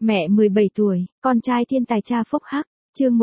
Mẹ 17 tuổi, con trai thiên tài cha phúc hắc, chương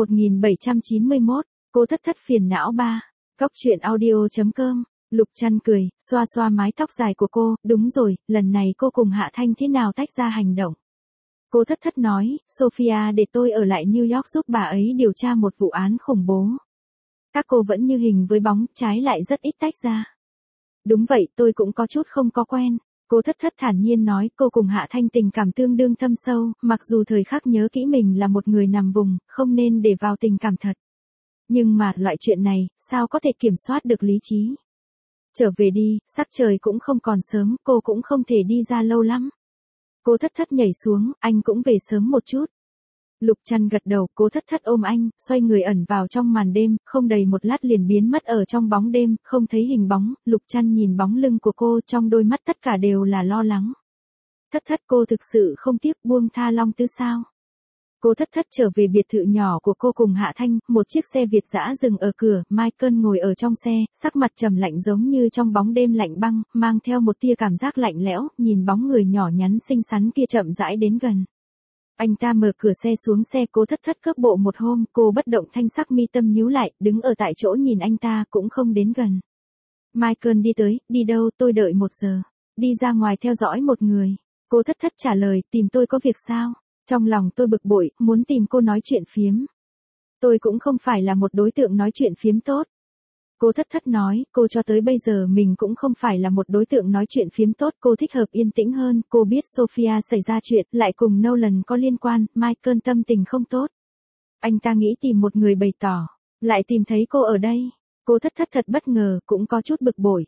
1791, cô thất thất phiền não 3. Cóc truyện audio.com, Lục Trăn cười, xoa xoa mái tóc dài của cô, đúng rồi, lần này cô cùng Hạ Thanh thế nào tách ra hành động. Cô thất thất nói, Sophia để tôi ở lại New York giúp bà ấy điều tra một vụ án khủng bố. Các cô vẫn như hình với bóng, trái lại rất ít tách ra. Đúng vậy, tôi cũng có chút không có quen. Cô thất thất thản nhiên nói, cô cùng Hạ Thanh tình cảm tương đương thâm sâu, mặc dù thời khắc nhớ kỹ mình là một người nằm vùng, không nên để vào tình cảm thật. Nhưng mà, loại chuyện này, sao có thể kiểm soát được lý trí? Trở về đi, sắc trời cũng không còn sớm, cô cũng không thể đi ra lâu lắm. Cô thất thất nhảy xuống, anh cũng về sớm một chút. Lục Trăn gật đầu, cô thất thất ôm anh, xoay người ẩn vào trong màn đêm, không đầy một lát liền biến mất ở trong bóng đêm, không thấy hình bóng. Lục Trăn nhìn bóng lưng của cô, trong đôi mắt tất cả đều là lo lắng. Thất thất, cô thực sự không tiếc buông tha Long Tư sao? Cô thất thất trở về biệt thự nhỏ của cô cùng Hạ Thanh, một chiếc xe Việt dã dừng ở cửa, Michael ngồi ở trong xe, sắc mặt trầm lạnh giống như trong bóng đêm lạnh băng, mang theo một tia cảm giác lạnh lẽo, nhìn bóng người nhỏ nhắn xinh xắn kia chậm rãi đến gần. Anh ta mở cửa xe xuống xe, cô thất thất cước bộ một hôm, cô bất động thanh sắc mi tâm nhíu lại, đứng ở tại chỗ nhìn anh ta, cũng không đến gần. Michael đi tới, đi đâu, tôi đợi 1 giờ. Đi ra ngoài theo dõi một người. Cô thất thất trả lời, tìm tôi có việc sao? Trong lòng tôi bực bội, muốn tìm cô nói chuyện phiếm. Tôi cũng không phải là một đối tượng nói chuyện phiếm tốt. Cô thất thất nói, cô cho tới bây giờ mình cũng không phải là một đối tượng nói chuyện phiếm tốt, cô thích hợp yên tĩnh hơn, cô biết Sophia xảy ra chuyện, lại cùng Nolan có liên quan, Michael tâm tình không tốt. Anh ta nghĩ tìm một người bày tỏ, lại tìm thấy cô ở đây. Cô thất thất thật bất ngờ, cũng có chút bực bội.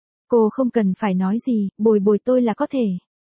Cô không cần phải nói gì, bồi bồi tôi là có thể.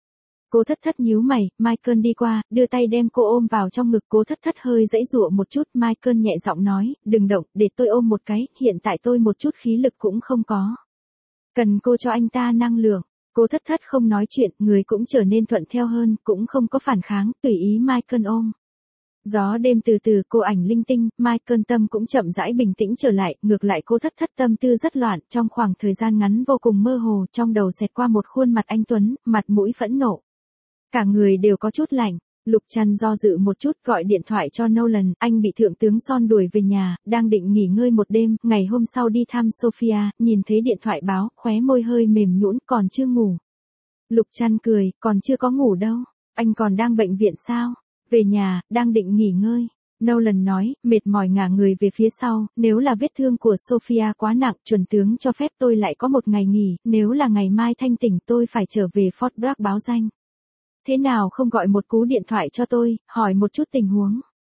Cô thất thất nhíu mày, Michael đi qua, đưa tay đem cô ôm vào trong ngực. Cô thất thất hơi giãy giụa một chút, Michael nhẹ giọng nói, đừng động, để tôi ôm một cái, hiện tại tôi một chút khí lực cũng không có. Cần cô cho anh ta năng lượng. Cô thất thất không nói chuyện, người cũng trở nên thuận theo hơn, cũng không có phản kháng, tùy ý Michael ôm. Gió đêm từ từ, cô ảnh linh tinh, Michael tâm cũng chậm rãi bình tĩnh trở lại, ngược lại cô thất thất tâm tư rất loạn, trong khoảng thời gian ngắn vô cùng mơ hồ, trong đầu xẹt qua một khuôn mặt anh tuấn, mặt mũi phẫn nộ. Cả người đều có chút lạnh. Lục Trăn do dự một chút, gọi điện thoại cho Nolan, anh bị thượng tướng Son đuổi về nhà, đang định nghỉ ngơi một đêm, ngày hôm sau đi thăm Sophia, nhìn thấy điện thoại báo, khóe môi hơi mềm nhũn, còn chưa ngủ. Lục Trăn cười, còn chưa có ngủ đâu, anh còn đang bệnh viện sao? Về nhà, đang định nghỉ ngơi. Nolan nói, mệt mỏi ngả người về phía sau, nếu là vết thương của Sophia quá nặng, chuẩn tướng cho phép tôi lại có một ngày nghỉ, nếu là ngày mai thanh tỉnh tôi phải trở về Fort Bragg báo danh. Thế nào không gọi một cú điện thoại cho tôi, hỏi một chút tình huống.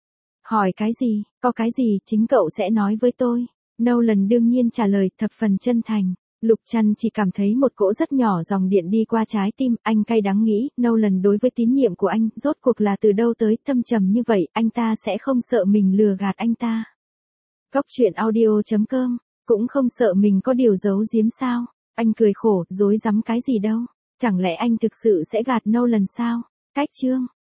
Hỏi cái gì, có cái gì, chính cậu sẽ nói với tôi. Nolan đương nhiên trả lời, thập phần chân thành. Lục Trăn chỉ cảm thấy một cỗ rất nhỏ dòng điện đi qua trái tim, anh cay đắng nghĩ, Nolan đối với tín nhiệm của anh, rốt cuộc là từ đâu tới, thâm trầm như vậy, anh ta sẽ không sợ mình lừa gạt anh ta. Cóc truyện audio.com, cũng không sợ mình có điều giấu giếm sao, anh cười khổ, dối rắm cái gì đâu. Chẳng lẽ anh thực sự sẽ gạt Nolan sao? Cách chương